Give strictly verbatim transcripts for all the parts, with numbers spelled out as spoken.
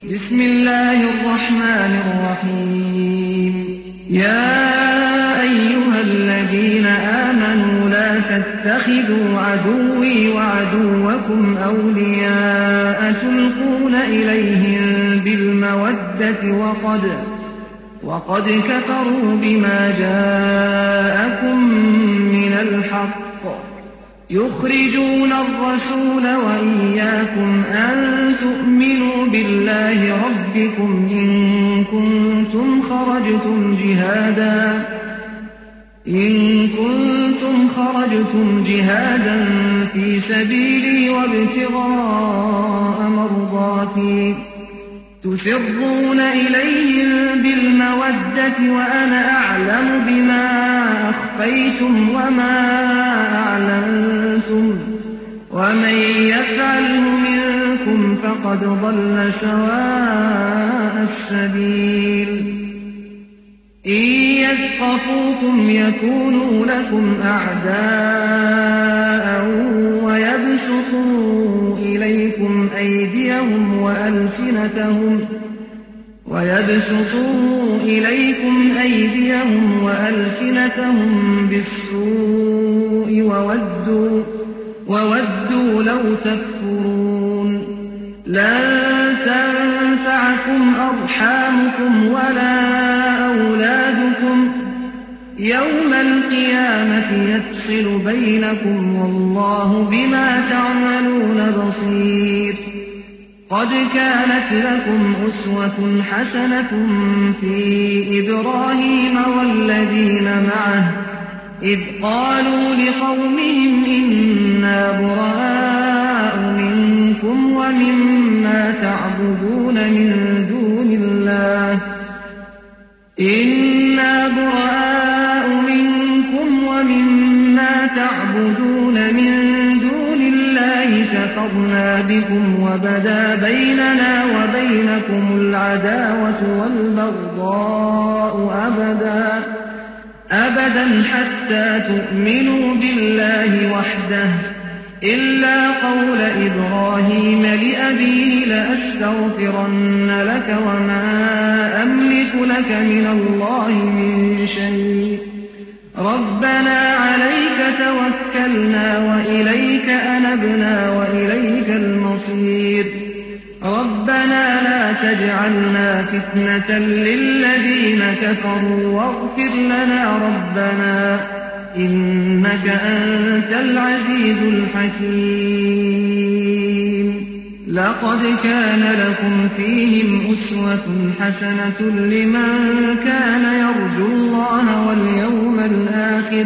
بسم الله الرحمن الرحيم يا أيها الذين آمنوا لا تتخذوا عدوي وعدوكم أولياء تلقون إليهم بالمودة وقد, وقد كفروا بما جاءكم من الحق يخرجون الرسول وإياكم أن تؤمنوا بالله ربكم إن كنتم خرجتم جهادا إن كنتم خرجتم جهادا في سبيلي وابتغاء مرضاتي تسرون إليهم بالمودة وأنا أعلم بما أخفيتم وما أعلنتم ومن يفعله منكم فقد ضل سواء السبيل إن يثقفوكم يكونوا لكم أعداء ويبسطوا إليكم أيديهم وألسنتهم ويبسطوا إليكم أيديهم وألسنتهم بالسوء وودوا, وودوا لو تكفرون لن تنفعكم أرحامكم ولا أولادكم يوم القيامة يفصل بينكم والله بما تعملون بصير قد كانت لكم أسوة حسنة في إبراهيم والذين معه إذ قالوا لقومهم إنا براء منكم ومما تعبدون من دون الله إنا براء منكم ومما تعبدون من دون الله كفرنا بكم وبدا بيننا وبينكم العداوة والبغضاء أبدا أبدا حتى تؤمنوا بالله وحده إلا قول إبراهيم لأبيه لأستغفرن لك وما أملك لك من الله من شيء ربنا عليك توكلنا وإليك أنبنا وإليك المصير ربنا لا تجعلنا فتنة للذين كفروا واغفر لنا ربنا إنك أنت العزيز الحكيم لقد كان لكم فيهم أسوة حسنة لمن كان يرجو الله واليوم الآخر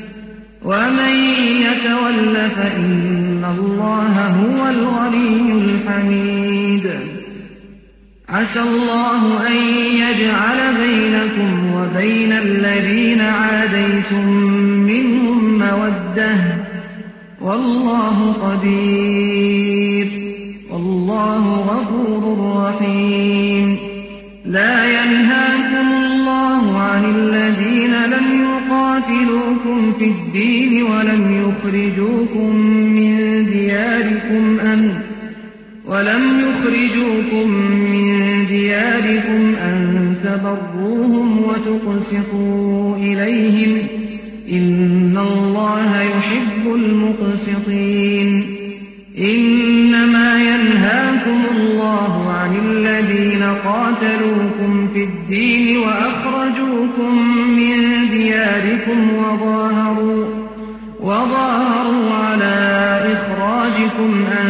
ومن يتول فإن الله هو الغني الحميد عسى الله أن يجعل بينكم وبين الذين عاديتم منهم مودة والله قدير والله غفور رحيم لا ينهاكم الله عن الذين لم يقاتلوكم في الدين ولم يخرجوكم من دياركم أن ولم يخرجوكم من دياركم أن تبروهم وتقسطوا إليهم إن الله يحب المقسطين إنما ينهاكم الله عن الذين قاتلوكم في الدين وأخرجوكم من دياركم وظاهروا, وظاهروا على إخراجكم أن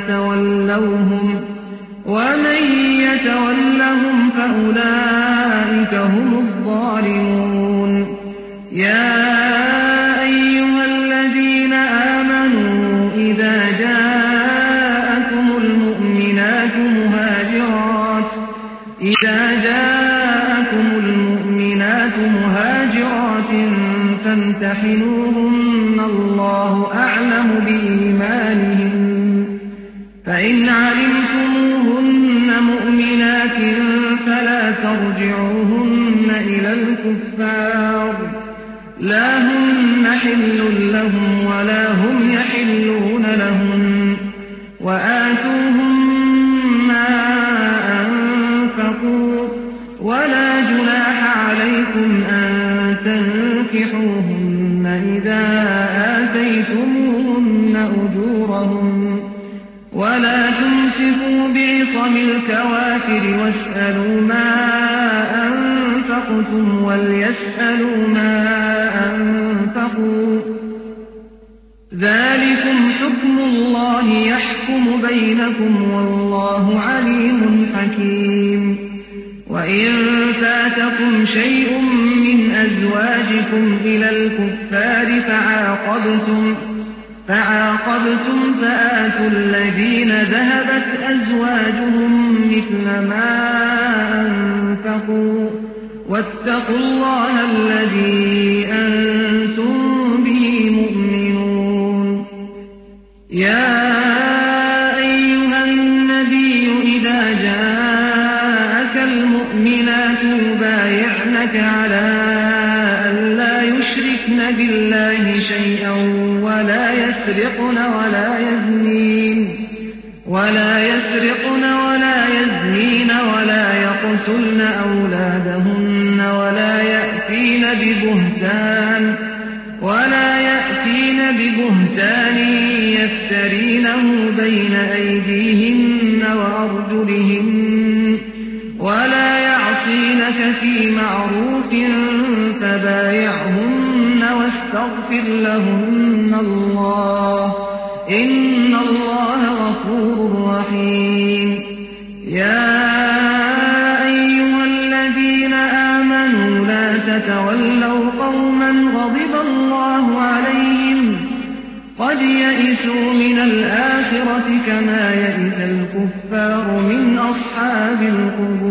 تولوهم ومن يتولهم فأولئك هم الظالمون يا أيها الذين آمنوا إذا جاءكم المؤمنات مهاجرات إذا جاءكم المؤمنات مهاجرات فامتحنوهن الله أعلم بإيمانهن فإن علمتموهن مؤمنات فلا ترجعوهن إلى الكفار لا هن حل لهم ولا هم يحلون لهم وآتوهم ما أنفقوا فانكحوهن إذا آتيتموهن أجورهن ولا تمسكوا بعصم الكوافر واسألوا ما أنفقتم وليسألوا ما أنفقوا ذلكم حكم الله يحكم بينكم والله عليم حكيم. وإن فاتكم شيء من أزواجكم إلى الكفار فعاقبتم فعاقبتم فآتوا الذين ذهبت أزواجهم مثل ما أنفقوا واتقوا الله الذي أنتم به مؤمنون. يا أيها النبي إذا جاءك المؤمنات يبايعنك على أن لا يشركن بالله شيئا ولا يسرقن ولا يزنين ولا يسرقن ولا يزنين ولا يقتلن أولادهن ولا يأتين ببهتان ولا يأتين ببهتان يفترينه بين أيديهن وأرجلهن ولا يعصينك في معروف فبايعهن واستغفر لهن الله إن الله غفور رحيم. يا أيها الذين آمنوا لا تتولوا قوما غضب الله عليهم قد يئسوا من الآخرة كما يئس الكفار من أصحاب القبور.